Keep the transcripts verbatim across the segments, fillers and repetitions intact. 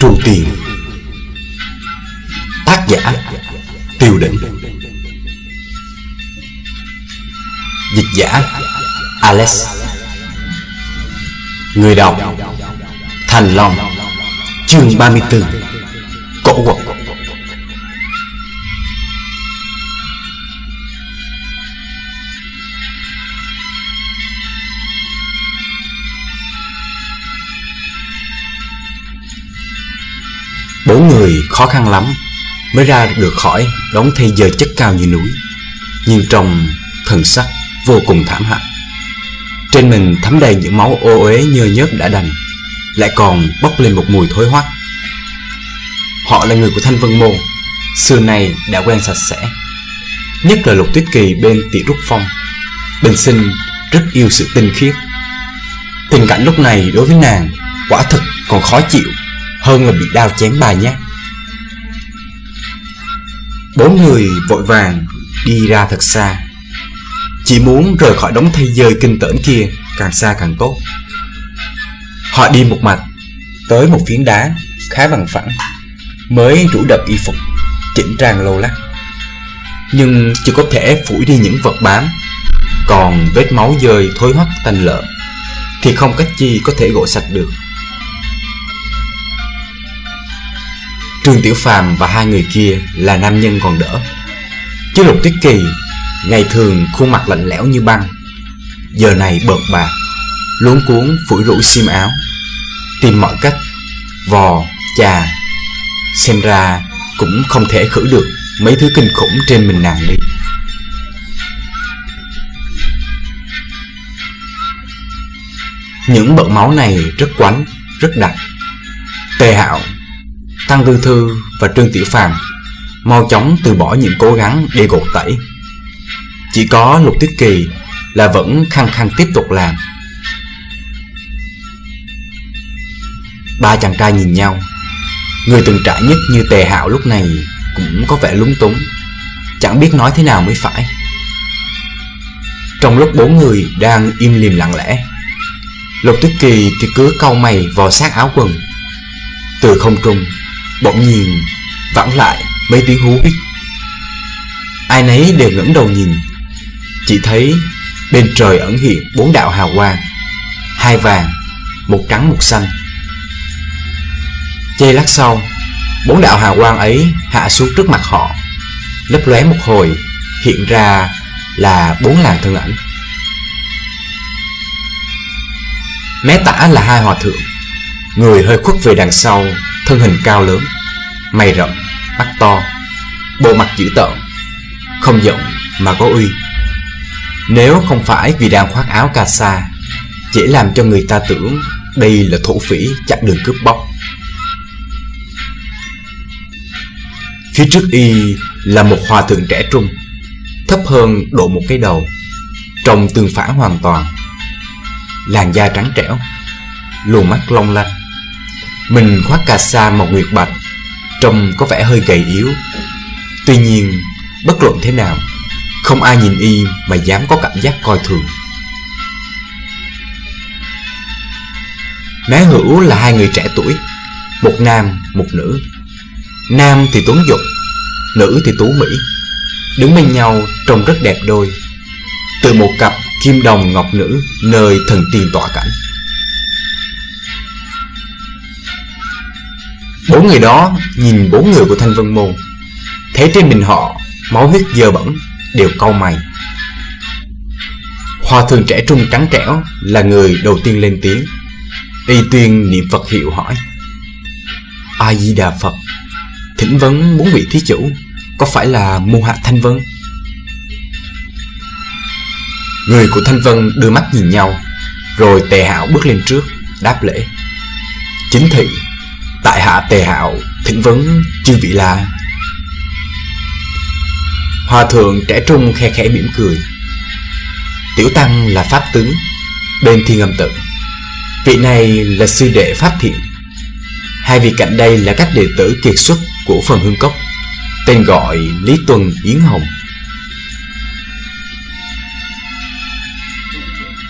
Trù Tiền. Tác giả Tiêu Đỉnh. Dịch giả Alex. Người đọc Thành Long. Chương ba mươi tư. Cổ quật. Bốn người khó khăn lắm mới ra được khỏi đống thây dơ chất cao như núi, nhưng trong thần sắc vô cùng thảm hại. Trên mình thấm đầy những máu ô uế nhơ nhớp đã đành, lại còn bốc lên một mùi thối hoắc. Họ là người của Thanh Vân Môn, xưa nay đã quen sạch sẽ, nhất là Lục Tuyết Kỳ bên Tỷ Trúc Phong, bình sinh rất yêu sự tinh khiết. Tình cảnh lúc này đối với nàng quả thực còn khó chịu hơn là bị đao chém ba nhát. Bốn người vội vàng đi ra thật xa, chỉ muốn rời khỏi đống thây dơi kinh tởn kia càng xa càng tốt. Họ đi một mạch tới một phiến đá khá bằng phẳng, mới rũ đập y phục, chỉnh trang lâu lắc, nhưng chỉ có thể phủi đi những vật bám. Còn vết máu dơi thối hoắc tanh lợm thì không cách chi có thể gội sạch được. Trương Tiểu Phàm và hai người kia là nam nhân còn đỡ, chứ Lục Tuyết Kỳ ngày thường khuôn mặt lạnh lẽo như băng, giờ này bợt bạc, luống cuống phủi rủi xiêm áo, tìm mọi cách vò chà, xem ra cũng không thể khử được mấy thứ kinh khủng trên mình nàng đi. Những bợt máu này rất quánh, rất đặc. Tề Hạo, Tăng Tư Thư và Trương Tiểu Phàm mau chóng từ bỏ những cố gắng để gột tẩy. Chỉ có Lục Tuyết Kỳ là vẫn khăng khăng tiếp tục làm. Ba chàng trai nhìn nhau, người từng trải nhất như Tề Hạo lúc này cũng có vẻ lúng túng, chẳng biết nói thế nào mới phải. Trong lúc bốn người đang im lìm lặng lẽ, Lục Tuyết Kỳ thì cứ cau mày vò sát áo quần. Từ không trung bỗng nhiên vẳng lại mấy tiếng hú hít. Ai nấy đều ngẩng đầu nhìn, chỉ thấy bên trời ẩn hiện bốn đạo hào quang, hai vàng, một trắng một xanh. Giây lát sau, bốn đạo hào quang ấy hạ xuống trước mặt họ, lấp lóe một hồi, hiện ra là bốn làn thân ảnh. Mé tả là hai hòa thượng, người hơi khuất về đằng sau, thân hình cao lớn, mày rậm, mắt to, bộ mặt dữ tợn, không giận mà có uy. Nếu không phải vì đang khoác áo cà sa, dễ làm cho người ta tưởng đây là thổ phỉ chặn đường cướp bóc. Phía trước y là một hòa thượng trẻ trung, thấp hơn độ một cái đầu, trông tương phản hoàn toàn. Làn da trắng trẻo, luồng mắt long lanh, mình khoác cà sa màu nguyệt bạch, trông có vẻ hơi gầy yếu. Tuy nhiên bất luận thế nào, không ai nhìn y mà dám có cảm giác coi thường. Mé hữu là hai người trẻ tuổi, một nam một nữ. Nam thì tuấn dục, nữ thì tú mỹ, đứng bên nhau trông rất đẹp đôi, từ một cặp kim đồng ngọc nữ nơi thần tiên tọa cảnh. Bốn người đó nhìn bốn người của Thanh Vân Môn, thấy trên mình họ máu huyết dơ bẩn, đều cau mày. Hòa thượng trẻ trung trắng trẻo là người đầu tiên lên tiếng. Y tuyên niệm Phật hiệu hỏi: A Di Đà Phật, thỉnh vấn bốn vị thí chủ có phải là môn hạ Thanh Vân? Người của Thanh Vân đưa mắt nhìn nhau, rồi Tề Hạo bước lên trước đáp lễ: Chính thị, tại hạ Tề Hạo thỉnh vấn chư vị là. Hòa thượng trẻ trung khe khẽ mỉm cười: Tiểu tăng là pháp tướng bên Thiên Âm Tự, vị này là sư đệ Pháp Thiện. Hai vị cạnh đây là các đệ tử kiệt xuất của Phần Hương Cốc, tên gọi Lý Tuần, Yến Hồng.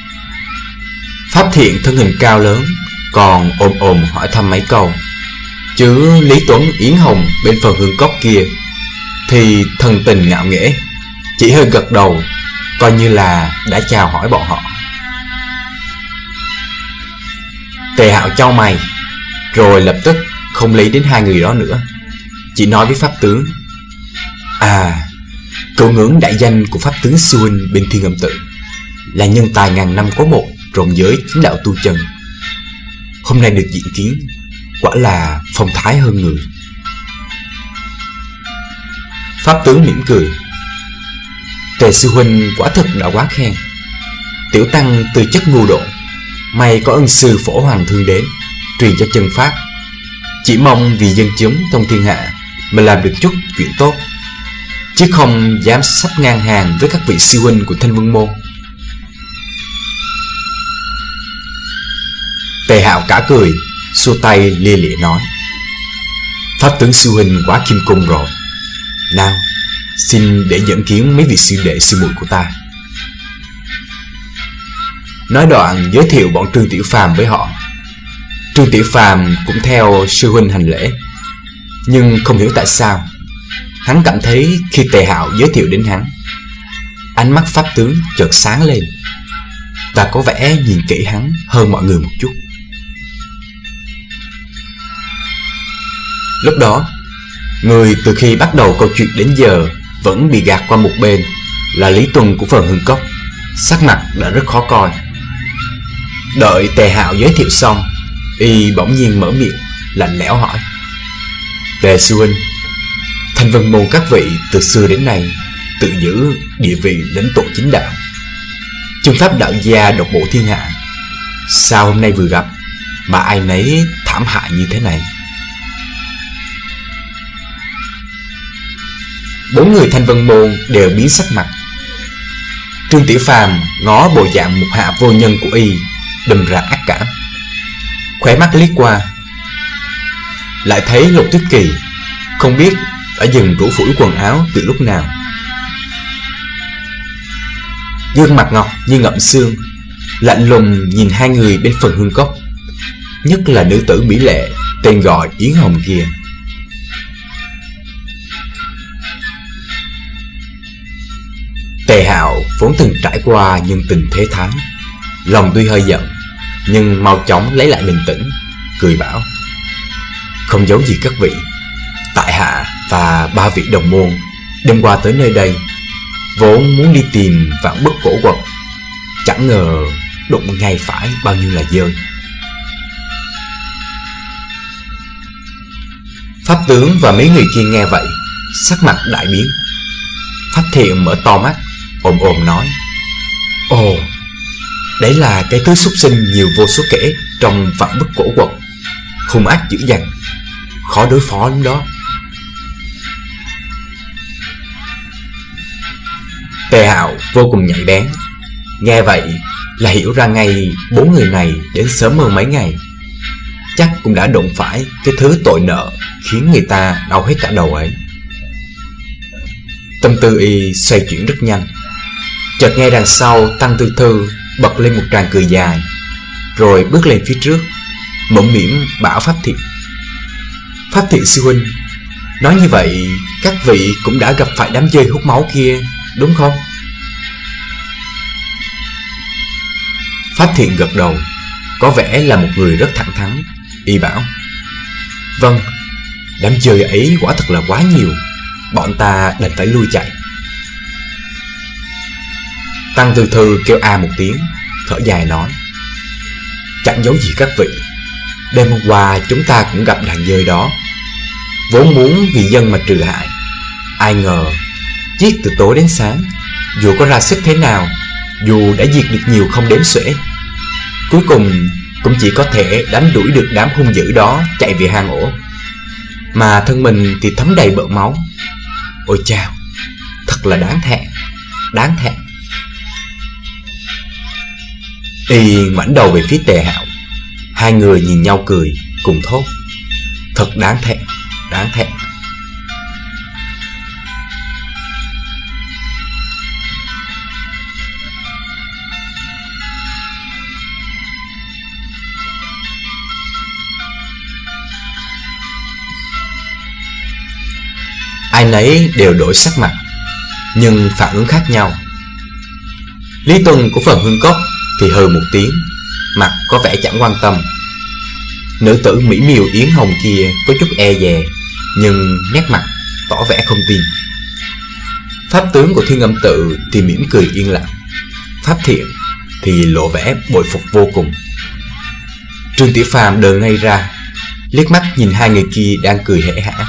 Pháp Thiện thân hình cao lớn, còn ồm ồm hỏi thăm mấy câu. Chứ Lý Tuấn, Yến Hồng bên phần hương cốc kia thì thần tình ngạo nghễ, chỉ hơi gật đầu, coi như là đã chào hỏi bọn họ. Tề Hạo chau mày, rồi lập tức không lý đến hai người đó nữa, chỉ nói với pháp tướng: À, cậu ngưỡng đại danh của pháp tướng sư huynh bên Thiên Âm Tự, là nhân tài ngàn năm có một rộng giới chính đạo tu chân. Hôm nay được diện kiến, quả là phong thái hơn người. Pháp tướng mỉm cười: Tề sư huynh quả thực đã quá khen. Tiểu tăng từ chất ngu độn, may có ân sư Phổ Hoàng Thương đến truyền cho chân pháp, chỉ mong vì dân chúng trong thiên hạ mà làm được chút chuyện tốt, chứ không dám sắp ngang hàng với các vị sư huynh của Thanh Vân Môn. Tề Hạo cả cười, xua tay lia lịa nói: Pháp tướng sư huynh quá kim cung rồi. Nào, xin để dẫn kiến mấy vị sư đệ sư muội của ta. Nói đoạn giới thiệu bọn Trương Tiểu Phàm với họ. Trương Tiểu Phàm cũng theo sư huynh hành lễ, nhưng không hiểu tại sao hắn cảm thấy khi Tề Hạo giới thiệu đến hắn, ánh mắt pháp tướng chợt sáng lên và có vẻ nhìn kỹ hắn hơn mọi người một chút. Lúc đó, người từ khi bắt đầu câu chuyện đến giờ vẫn bị gạt qua một bên là Lý Tuân của phần hương cốc, sắc mặt đã rất khó coi. Đợi Tề Hạo giới thiệu xong, y bỗng nhiên mở miệng lạnh lẽo hỏi: Tề sư huynh, Thanh Vân Môn các vị từ xưa đến nay tự giữ địa vị lãnh tụ chính đạo, chân pháp đạo gia độc bộ thiên hạ, sao hôm nay vừa gặp mà ai nấy thảm hại như thế này? Bốn người Thanh Vân Môn đều biến sắc mặt. Trương Tiểu Phàm ngó bộ dạng một hạ vô nhân của y, đâm ra ác cảm. Khóe mắt liếc qua, lại thấy Lục Tuyết Kỳ không biết đã dừng rũ phủi quần áo từ lúc nào. Gương mặt ngọc như ngậm xương, lạnh lùng nhìn hai người bên phần hương cốc, nhất là nữ tử mỹ lệ tên gọi Yến Hồng kia. Tề Hạo vốn từng trải qua nhân tình thế thái, lòng tuy hơi giận nhưng mau chóng lấy lại bình tĩnh, cười bảo: Không giấu gì các vị, tại hạ và ba vị đồng môn đêm qua tới nơi đây vốn muốn đi tìm vạn bất cổ vật, chẳng ngờ đụng ngay phải bao nhiêu là dơi. Pháp tướng và mấy người kia nghe vậy, sắc mặt đại biến. Pháp Thiện mở to mắt, ồm ồm nói: Ồ, đấy là cái thứ súc sinh nhiều vô số kể trong vạn bất cổ quật, hung ác dữ dằn, khó đối phó lắm đó. Tề Hạo vô cùng nhạy bén, nghe vậy là hiểu ra ngay bốn người này đến sớm hơn mấy ngày, chắc cũng đã đụng phải cái thứ tội nợ khiến người ta đau hết cả đầu ấy. Tâm tư y xoay chuyển rất nhanh, chợt nghe đằng sau Tăng Tư Thư bật lên một tràng cười dài, rồi bước lên phía trước, mõm mỉm bảo Pháp Thiện: Pháp Thiện sư huynh, nói như vậy các vị cũng đã gặp phải đám dơi hút máu kia, đúng không? Pháp Thiện gật đầu, có vẻ là một người rất thẳng thắn. Y bảo: Vâng, đám dơi ấy quả thật là quá nhiều, bọn ta đành phải lui chạy. Tăng Tư Thư kêu a một tiếng, thở dài nói: Chẳng giấu gì các vị, đêm hôm qua chúng ta cũng gặp đàn dơi đó, vốn muốn vì dân mà trừ hại, ai ngờ giết từ tối đến sáng, dù có ra sức thế nào, dù đã diệt được nhiều không đếm xuể, cuối cùng cũng chỉ có thể đánh đuổi được đám hung dữ đó chạy về hang ổ, mà thân mình thì thấm đầy bợn máu. Ôi chao, thật là đáng thẹn, đáng thẹn. Y ngoảnh đầu về phía Tề Hạo, hai người nhìn nhau cười, cùng thốt: Thật đáng thẹn, đáng thẹn. Ai nấy đều đổi sắc mặt, nhưng phản ứng khác nhau. Lý Tuân của phần Hương Cốc thì hừ một tiếng, mặt có vẻ chẳng quan tâm. Nữ tử mỹ miều yến hồng kia có chút e dè, nhưng nét mặt tỏ vẻ không tin. Pháp tướng của Thiên Âm Tự thì mỉm cười yên lặng, Pháp Thiện thì lộ vẻ bội phục vô cùng. Trương Tiểu Phàm đờ ngay ra, liếc mắt nhìn hai người kia đang cười hễ hả.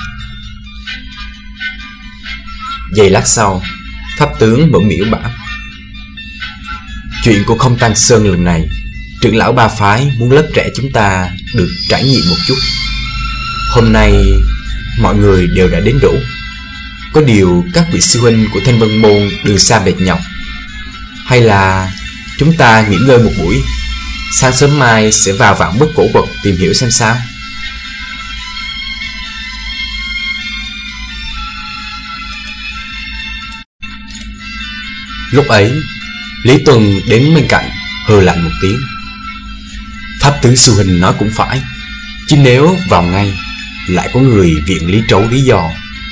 Giây lát sau, Pháp tướng mở miệng bảo: chuyện của Không Tăng Sơn lần này, trưởng lão ba phái muốn lớp trẻ chúng ta được trải nghiệm một chút. Hôm nay mọi người đều đã đến đủ. Có điều các vị sư huynh của Thanh Vân Môn đường xa mệt nhọc, hay là chúng ta nghỉ ngơi một buổi, sáng sớm mai sẽ vào Vạn Bất Cổ Vật tìm hiểu xem sao. Lúc ấy, Lý Tuân đến bên cạnh hừ lạnh một tiếng: Pháp tướng sư huynh nói cũng phải, chứ nếu vào ngay lại có người viện Lý Trấu lý do.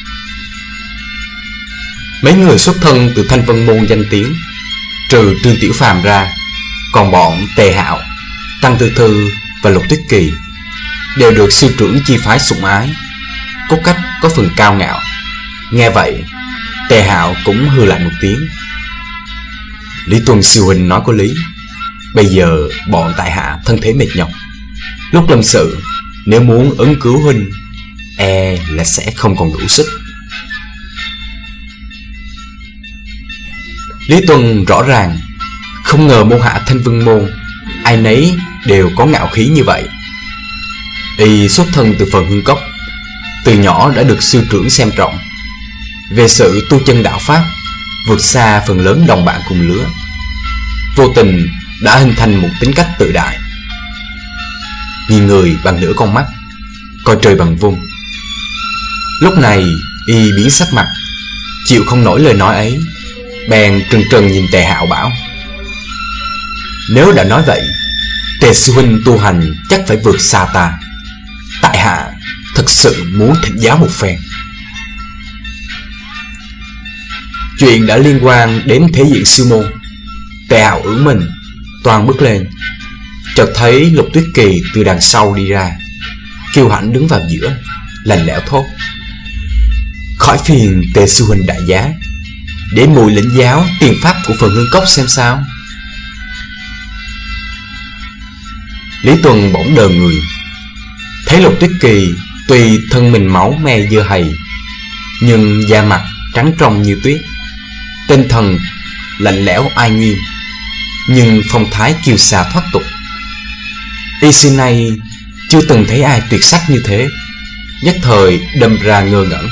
Mấy người xuất thân từ Thanh Vân Môn danh tiếng, trừ Trương Tiểu Phàm ra, còn bọn Tề Hạo, Tăng Tư Thư và Lục Tuyết Kỳ đều được sư trưởng chi phái sủng ái, cốt cách có phần cao ngạo. Nghe vậy, Tề Hạo cũng hừ lại một tiếng: Lý Tuân sư huynh nói có lý. Bây giờ bọn tại hạ thân thế mệt nhọc, lúc lâm sự nếu muốn ứng cứu huynh, e là sẽ không còn đủ sức. Lý Tuân rõ ràng không ngờ môn hạ Thanh Vân Môn ai nấy đều có ngạo khí như vậy. Y xuất thân từ phần Hương Cốc, từ nhỏ đã được sư trưởng xem trọng. Về sự tu chân đạo pháp vượt xa phần lớn đồng bạn cùng lứa, vô tình đã hình thành một tính cách tự đại, nhìn người bằng nửa con mắt, coi trời bằng vung. Lúc này y biến sắc mặt, chịu không nổi lời nói ấy, bèn trừng trừng nhìn Tề Hạo bảo: Nếu đã nói vậy, Tề sư huynh tu hành chắc phải vượt xa ta. Tại hạ thật sự muốn thỉnh giáo một phen. Chuyện đã liên quan đến thể diện sư môn. Tề Hạo ưỡn mình, toàn bước lên, chợt thấy Lục Tuyết Kỳ từ đằng sau đi ra. Kiêu hãnh đứng vào giữa, lạnh lẽo thốt: Khỏi phiền Tề sư huynh đại giá, để mùi lĩnh giáo tiền pháp của phần Hương Cốc xem sao. Lý Tuân bỗng đờ người, thấy Lục Tuyết Kỳ tuy thân mình máu me dơ hầy, nhưng da mặt trắng trong như tuyết, tinh thần lạnh lẽo ai nghiêm, nhưng phong thái kiêu sa thoát tục. Y xưa nay chưa từng thấy ai tuyệt sắc như thế, nhất thời đâm ra ngơ ngẩn.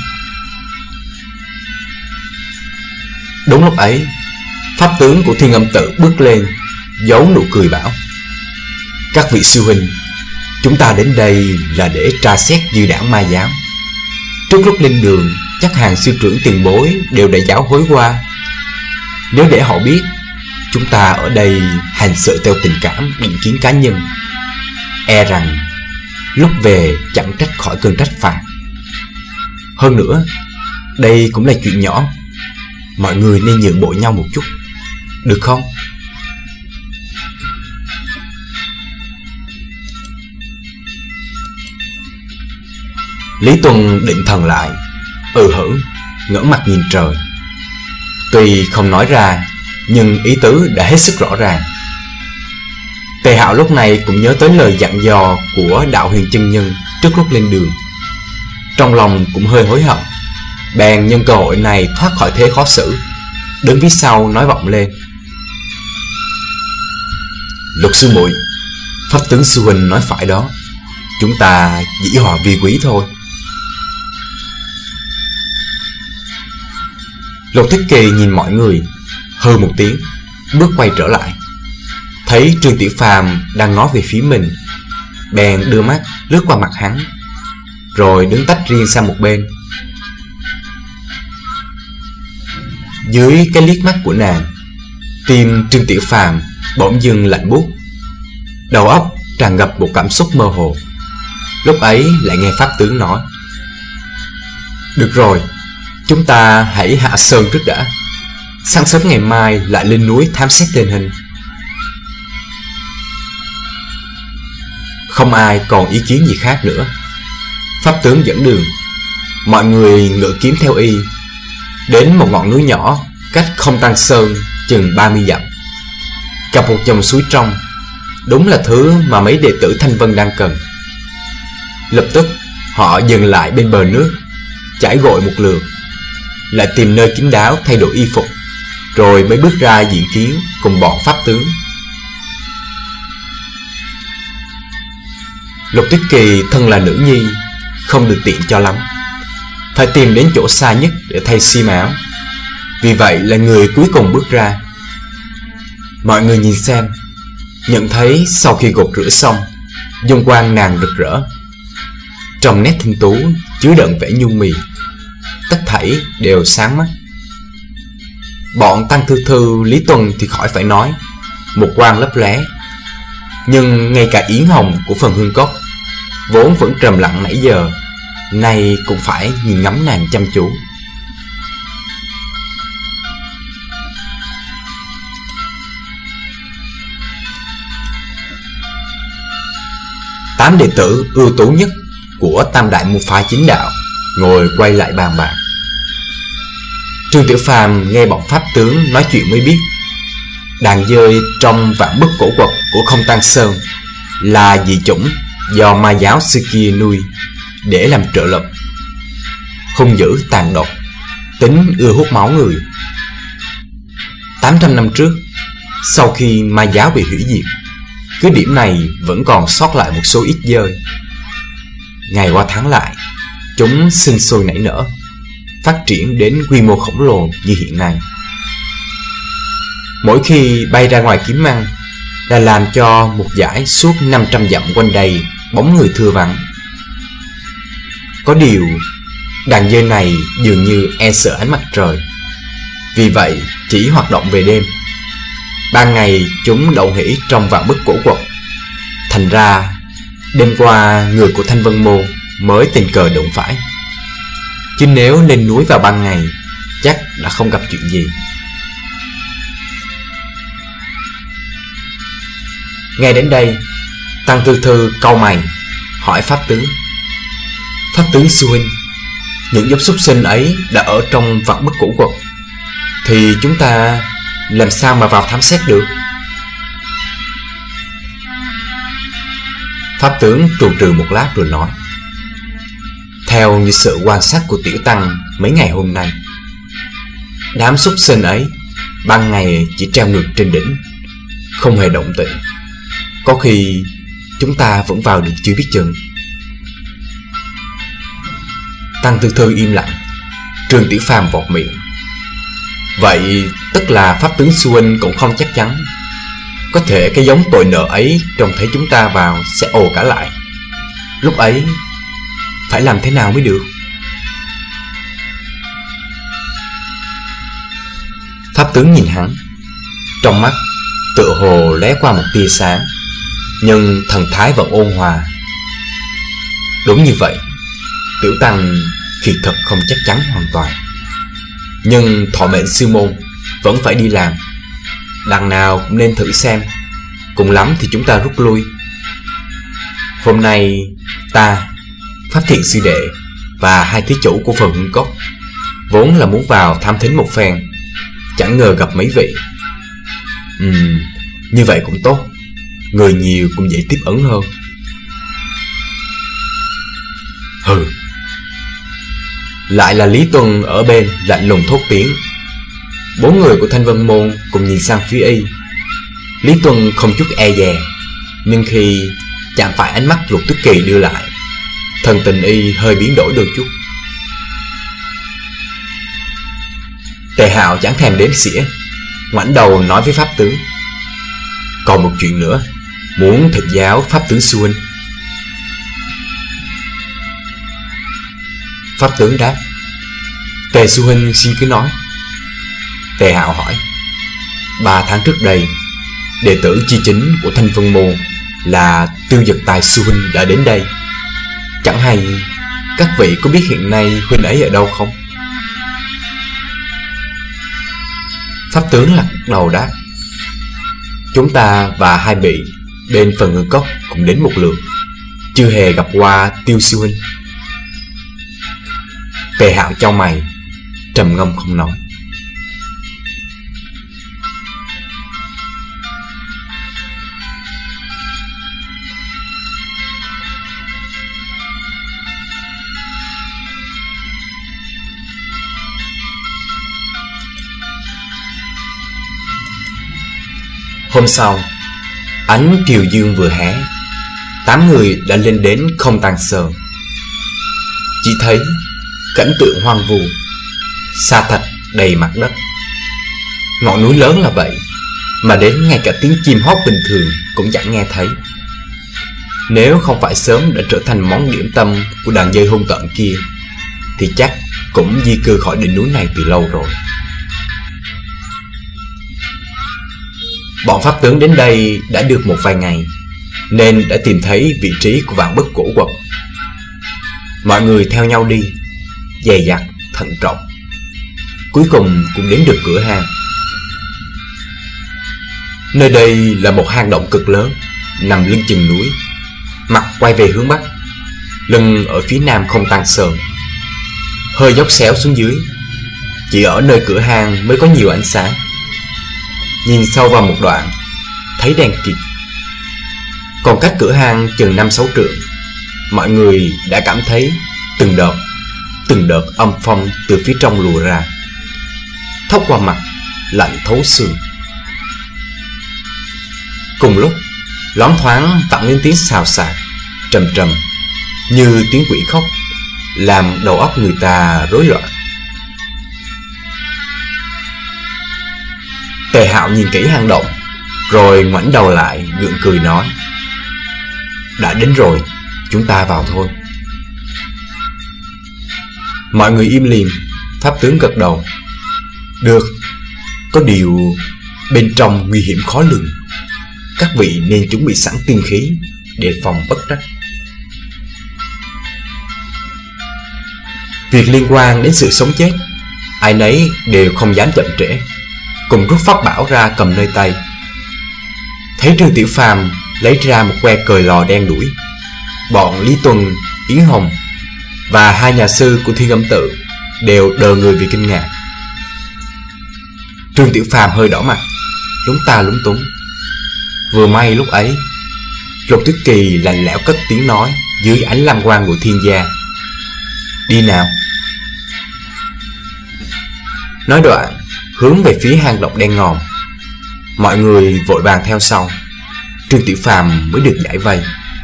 Đúng lúc ấy, pháp tướng của Thiên Âm Tự bước lên, giấu nụ cười bảo: Các vị sư huynh, chúng ta đến đây là để tra xét dư đảng ma giáo. Trước lúc lên đường, chắc hàng sư trưởng tiền bối đều đã giáo hối qua. Nếu để họ biết chúng ta ở đây hành sự theo tình cảm định kiến cá nhân, e rằng lúc về chẳng trách khỏi cơn trách phạt. Hơn nữa, đây cũng là chuyện nhỏ, mọi người nên nhượng bộ nhau một chút, được không? Lý Tuân định thần lại, ừ hử, ngẩng mặt nhìn trời. Tuy không nói ra, nhưng ý tứ đã hết sức rõ ràng. Tề Hạo lúc này cũng nhớ tới lời dặn dò của Đạo Huyền chân nhân trước lúc lên đường, trong lòng cũng hơi hối hận, bèn nhân cơ hội này thoát khỏi thế khó xử, đứng phía sau nói vọng lên: Lục sư muội, pháp tướng sư huynh nói phải đó, chúng ta dĩ hòa vi quý thôi. Lục Thiết Kỳ nhìn mọi người, hừ một tiếng, bước quay trở lại. Thấy Trương Tiểu Phàm đang ngó về phía mình, bèn đưa mắt lướt qua mặt hắn, rồi đứng tách riêng sang một bên. Dưới cái liếc mắt của nàng, tim Trương Tiểu Phàm bỗng dưng lạnh buốt, đầu óc tràn ngập một cảm xúc mơ hồ. Lúc ấy lại nghe pháp tướng nói: Được rồi, Chúng ta hãy hạ sơn trước đã. Sáng sớm ngày mai lại lên núi thám xét tình hình. Không ai còn ý kiến gì khác nữa. Pháp tướng dẫn đường. Mọi người ngự kiếm theo y, đến một ngọn núi nhỏ cách Không Tăng Sơn chừng ba mươi dặm. Gặp một dòng suối trong, đúng là thứ mà mấy đệ tử Thanh Vân đang cần. Lập tức họ dừng lại bên bờ nước, chải gội một lượt, lại tìm nơi kín đáo thay đổi y phục, rồi mới bước ra diện kiến cùng bọn pháp tướng. Lục Tuyết Kỳ thân là nữ nhi, không được tiện cho lắm, phải tìm đến chỗ xa nhất để thay xiêm áo. Vì vậy là người cuối cùng bước ra. Mọi người nhìn xem, nhận thấy sau khi gột rửa xong, dung quang nàng rực rỡ, trong nét thanh tú chứa đựng vẻ nhu mì, tất thảy đều sáng mắt. Bọn Tăng Thư Thư, Lý Tuần thì khỏi phải nói, một quang lấp lé. Nhưng ngay cả Yến Hồng của phần Hương Cốc, vốn vẫn trầm lặng nãy giờ, nay cũng phải nhìn ngắm nàng chăm chú. Tám đệ tử ưu tú nhất của Tam Đại Môn Phái Chính Đạo ngồi quay lại bàn bạc. Trương Tiểu Phàm nghe bọn pháp tướng nói chuyện mới biết, đàn dơi trong vạn bức cổ quật của Không Tăng Sơn là dị chủng do ma giáo xưa kia nuôi để làm trợ lực. Hung dữ tàn độc, tính ưa hút máu người. Tám trăm năm trước, sau khi ma giáo bị hủy diệt, cứ điểm này vẫn còn sót lại một số ít dơi. Ngày qua tháng lại, chúng sinh sôi nảy nở, phát triển đến quy mô khổng lồ như hiện nay. Mỗi khi bay ra ngoài kiếm ăn là làm cho một dải suốt năm trăm dặm quanh đây bóng người thưa vắng. Có điều, đàn dơi này dường như e sợ ánh mặt trời, vì vậy chỉ hoạt động về đêm. Ban ngày chúng đậu hỉ trong vạn bức cổ quật. Thành ra đêm qua người của Thanh Vân Môn mới tình cờ đụng phải, chứ nếu lên núi vào ban ngày chắc đã không gặp chuyện gì. Nghe đến đây, Tăng Thư Thư cau mày hỏi pháp tướng: Pháp tướng sư huynh, những giống súc sinh ấy đã ở trong vạn bức cổ quật, thì chúng ta làm sao mà vào thám xét được? Pháp tướng trù trừ một lát rồi nói: Theo như sự quan sát của tiểu tăng mấy ngày hôm nay, đám súc sinh ấy ban ngày chỉ treo ngược trên đỉnh, không hề động tĩnh. Có khi chúng ta vẫn vào được chưa biết chừng. Tăng Thư Thư im lặng. Trương Tiểu Phàm vọt miệng: Vậy tức là pháp tướng sư huynh cũng không chắc chắn. Có thể cái giống tội nợ ấy trông thấy chúng ta vào sẽ ồ cả lại. Lúc ấy phải làm thế nào mới được? Pháp tướng nhìn hắn, trong mắt tựa hồ lóe qua một tia sáng, nhưng thần thái vẫn ôn hòa. Đúng như vậy, tiểu tăng kỳ thật không chắc chắn hoàn toàn, nhưng thọ mệnh sư môn vẫn phải đi làm, đằng nào cũng nên thử xem. Cùng lắm thì chúng ta rút lui. Hôm nay ta, Pháp Thiện sư đệ và hai thí chủ của phần Hương Cốc vốn là muốn vào tham thính một phen, chẳng ngờ gặp mấy vị. Ừm, như vậy cũng tốt, người nhiều cũng dễ tiếp ứng hơn. Hừ. Lại là Lý Tuân ở bên lạnh lùng thốt tiếng. Bốn người của Thanh Vân Môn cùng nhìn sang phía y. Lý Tuân không chút e dè, nhưng khi chạm phải ánh mắt Lục Tuyết Kỳ đưa lại, thần tình y hơi biến đổi đôi chút. Tề Hạo chẳng thèm đếm xỉa, ngoảnh đầu nói với pháp tướng: Còn một chuyện nữa, muốn thịt giáo pháp tướng sư huynh. Pháp tướng đáp: Tề sư huynh xin cứ nói. Tề Hạo hỏi: Ba tháng trước đây, đệ tử chi chính của Thanh Vân Môn là Tiêu Dật Tài sư huynh đã đến đây. Chẳng hay các vị có biết hiện nay huynh ấy ở đâu không? Pháp tướng lắc đầu đáp: Chúng ta và hai vị bên phần Hương Cốc cũng đến một lượt, chưa hề gặp qua Tiêu sư huynh. Tề Hạo chau mày, trầm ngâm không nói. Hôm sau, ánh triều dương vừa hé, tám người đã lên đến Không Tàng Sơn. Chỉ thấy cảnh tượng hoang vu, sa thạch đầy mặt đất. Ngọn núi lớn là vậy, mà đến ngay cả tiếng chim hót bình thường cũng chẳng nghe thấy. Nếu không phải sớm đã trở thành món điểm tâm của đàn dơi hung tợn kia, thì chắc cũng di cư khỏi đỉnh núi này từ lâu rồi. Bọn pháp tướng đến đây đã được một vài ngày, nên đã tìm thấy vị trí của Vạn Bất Cổ Quật. Mọi người theo nhau đi, dè dặt, thận trọng, cuối cùng cũng đến được cửa hang. Nơi đây là một hang động cực lớn, nằm lưng chừng núi, mặt quay về hướng bắc, lưng ở phía nam Không Tàng Sơn, hơi dốc xéo xuống dưới. Chỉ ở nơi cửa hang mới có nhiều ánh sáng. Nhìn sâu vào một đoạn, thấy đèn kịt. Còn cách cửa hang chừng năm sáu trượng, mọi người đã cảm thấy từng đợt, từng đợt âm phong từ phía trong lùa ra, thốc qua mặt, lạnh thấu xương. Cùng lúc, loáng thoáng vọng lên tiếng xào xạc, trầm trầm, như tiếng quỷ khóc, làm đầu óc người ta rối loạn. Tề Hạo nhìn kỹ hang động, rồi ngoảnh đầu lại gượng cười nói: Đã đến rồi, chúng ta vào thôi. Mọi người im lìm. Pháp tướng gật đầu: Được, có điều bên trong nguy hiểm khó lường, các vị nên chuẩn bị sẵn tiên khí, đề phòng bất trắc. Việc liên quan đến sự sống chết, ai nấy đều không dám chậm trễ, cùng rút pháp bảo ra cầm nơi tay. Thấy Trương Tiểu Phàm lấy ra một que cời lò đen đuổi, bọn Lý Tuần, Yến Hồng và hai nhà sư của Thiên Âm Tự đều đờ người vì kinh ngạc. Trương Tiểu Phàm hơi đỏ mặt, lúng ta lúng túng. Vừa may lúc ấy, Lục Tuyết Kỳ lạnh lẽo cất tiếng nói dưới ánh lam quang của thiên gia: Đi nào. Nói đoạn hướng về phía hang động đen ngòm. Mọi người vội vàng theo sau, Trương Tiểu Phàm mới được giải vây.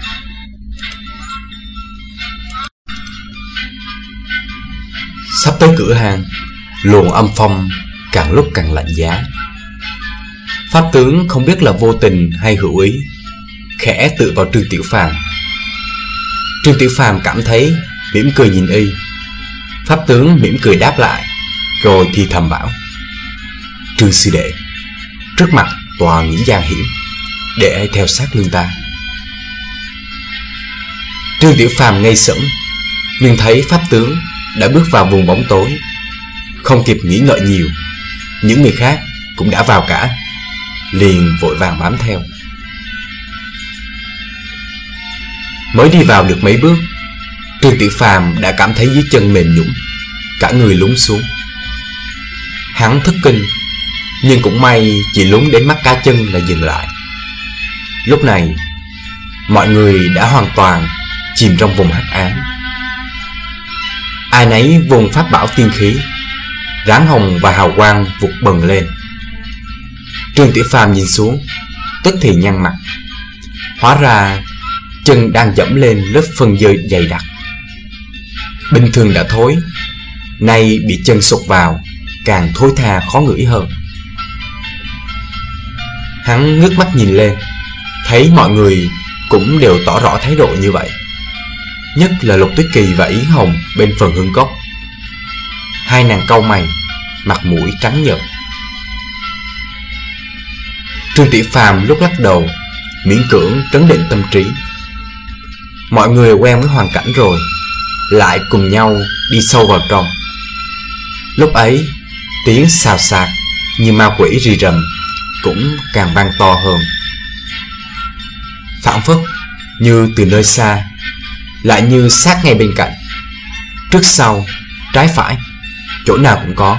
Sắp tới cửa hang, luồng âm phong càng lúc càng lạnh giá. Pháp tướng không biết là vô tình hay hữu ý, khẽ tựa vào Trương Tiểu Phàm. Trương Tiểu Phàm cảm thấy, mỉm cười nhìn y. Pháp tướng mỉm cười đáp lại, rồi thì thầm bảo: Trương sư đệ, trước mặt toàn những gian hiểm, để ai theo sát lưng ta. Trương Tiểu Phàm ngây sững, nhưng thấy pháp tướng đã bước vào vùng bóng tối, không kịp nghĩ ngợi nhiều, những người khác cũng đã vào cả, liền vội vàng bám theo. Mới đi vào được mấy bước, Trương Tiểu Phàm đã cảm thấy dưới chân mềm nhũn, cả người lún xuống. Hắn thất kinh, nhưng cũng may chỉ lún đến mắt cá chân là dừng lại. Lúc này, mọi người đã hoàn toàn chìm trong vùng hắc ám. Ai nấy vùng pháp bảo tiên khí, ráng hồng và hào quang vụt bừng lên. Trương Tiểu Phàm nhìn xuống, tức thì nhăn mặt. Hóa ra chân đang dẫm lên lớp phân dơi dày đặc. Bình thường đã thối, nay bị chân sụt vào, càng thối tha khó ngửi hơn. Hắn ngước mắt nhìn lên, thấy mọi người cũng đều tỏ rõ thái độ như vậy, nhất là Lục Tuyết Kỳ và Yến Hồng bên phần Hương Cốc. Hai nàng cau mày, mặt mũi trắng nhợt. Trương Tiểu Phàm lúc lắc đầu, miễn cưỡng trấn định tâm trí. Mọi người quen với hoàn cảnh rồi, lại cùng nhau đi sâu vào trong. Lúc ấy, tiếng xào xạc như ma quỷ rì rầm cũng càng vang to hơn. Phảng phất như từ nơi xa, lại như sát ngay bên cạnh, trước sau, trái phải, chỗ nào cũng có.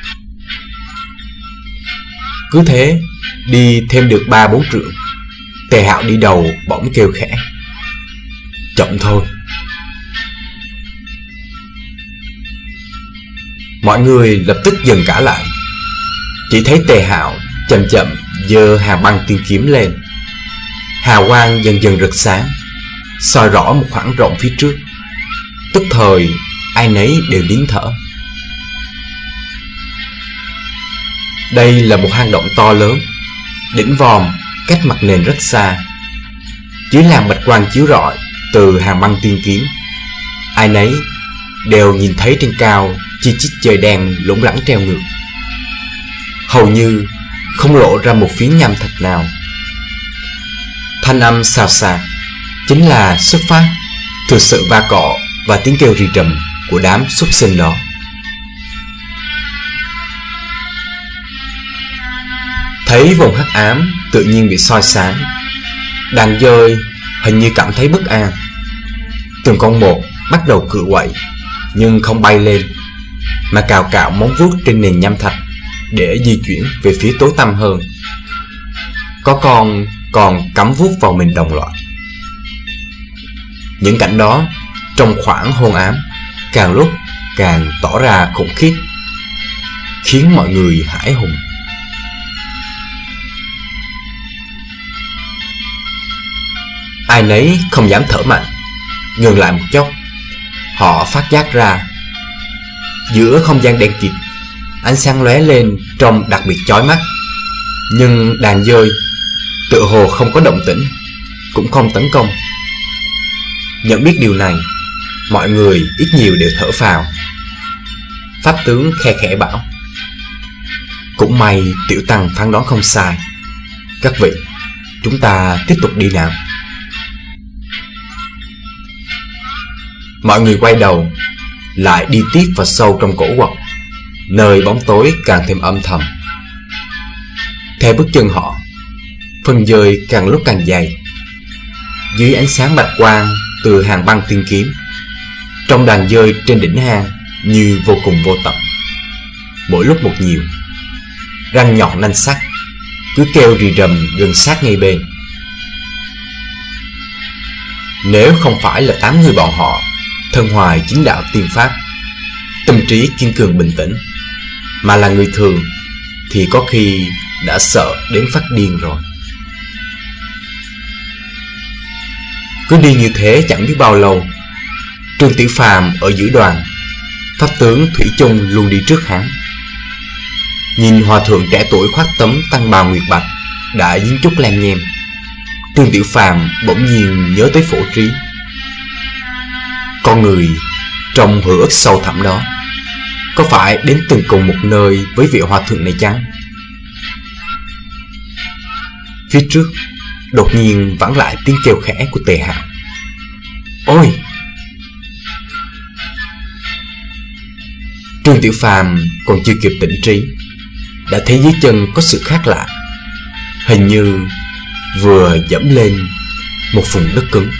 Cứ thế đi thêm được ba bốn trượng, Tề Hạo đi đầu bỗng kêu khẽ: "Chậm thôi." Mọi người lập tức dừng cả lại. Chỉ thấy Tề Hạo chậm chậm giơ hàn băng tiên kiếm lên. Hào quang dần dần rực sáng, soi rõ một khoảng rộng phía trước. Tức thời ai nấy đều nín thở. Đây là một hang động to lớn, đỉnh vòm cách mặt nền rất xa. Dưới làn bạch quang chiếu rọi từ hàn băng tiên kiếm, ai nấy đều nhìn thấy trên cao chi chít trời đen lủng lẳng treo ngược, hầu như không lộ ra một phiến nham thạch nào. Thanh âm xào xạc chính là xuất phát từ sự va cọ và tiếng kêu rì rầm của đám súc sinh đó. Thấy vùng hắc ám tự nhiên bị soi sáng, đàn dơi hình như cảm thấy bất an. Từng con một bắt đầu cựa quậy, nhưng không bay lên, mà cào cạo móng vuốt trên nền nham thạch để di chuyển về phía tối tăm hơn. Có con còn cắm vuốt vào mình đồng loại. Những cảnh đó trong khoảng hôn ám càng lúc càng tỏ ra khủng khiếp, khiến mọi người hãi hùng. Ai nấy không dám thở mạnh, ngừng lại một chốc. Họ phát giác ra giữa không gian đen kịt, ánh sáng lóe lên trông đặc biệt chói mắt, nhưng đàn dơi tựa hồ không có động tĩnh, cũng không tấn công. Nhận biết điều này, mọi người ít nhiều đều thở phào. Pháp tướng khe khẽ bảo: "Cũng may tiểu tăng phán đoán không sai. Các vị, chúng ta tiếp tục đi nào." Mọi người quay đầu lại đi tiếp vào sâu trong cổ quật, nơi bóng tối càng thêm âm thầm. Theo bước chân họ, phần dơi càng lúc càng dày. Dưới ánh sáng bạch quang từ hàng băng tiên kiếm, trong đàn dơi trên đỉnh hang như vô cùng vô tận, mỗi lúc một nhiều, răng nhọn nanh sắc, cứ kêu rì rầm gần sát ngay bên. Nếu không phải là tám người bọn họ thân hoài chính đạo tiên pháp, tâm trí kiên cường bình tĩnh, mà là người thường, thì có khi đã sợ đến phát điên rồi. Cứ đi như thế chẳng biết bao lâu, Trương Tiểu Phàm ở giữa đoàn, pháp tướng thủy chung luôn đi trước hắn. Nhìn hòa thượng trẻ tuổi khoác tấm tăng bào nguyệt bạch đã dính chút lem nhem, Trương Tiểu Phàm bỗng nhiên nhớ tới Phổ Trí. Con người trong hồi ức sâu thẳm đó có phải đến từng cùng một nơi với vị hòa thượng này chăng? Phía trước đột nhiên vẳng lại tiếng kêu khẽ của Tề Hạo: "Ôi!" Trương Tiểu Phàm còn chưa kịp tỉnh trí, đã thấy dưới chân có sự khác lạ, hình như vừa dẫm lên một vùng đất cứng.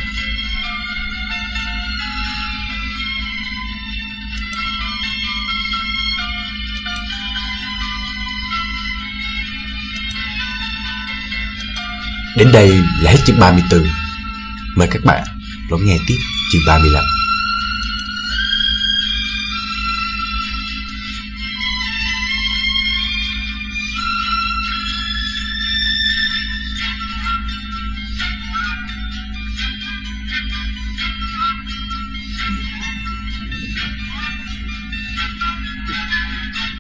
Đến đây là hết chương ba mươi tư. Mời các bạn đón nghe tiếp chương ba mươi lăm.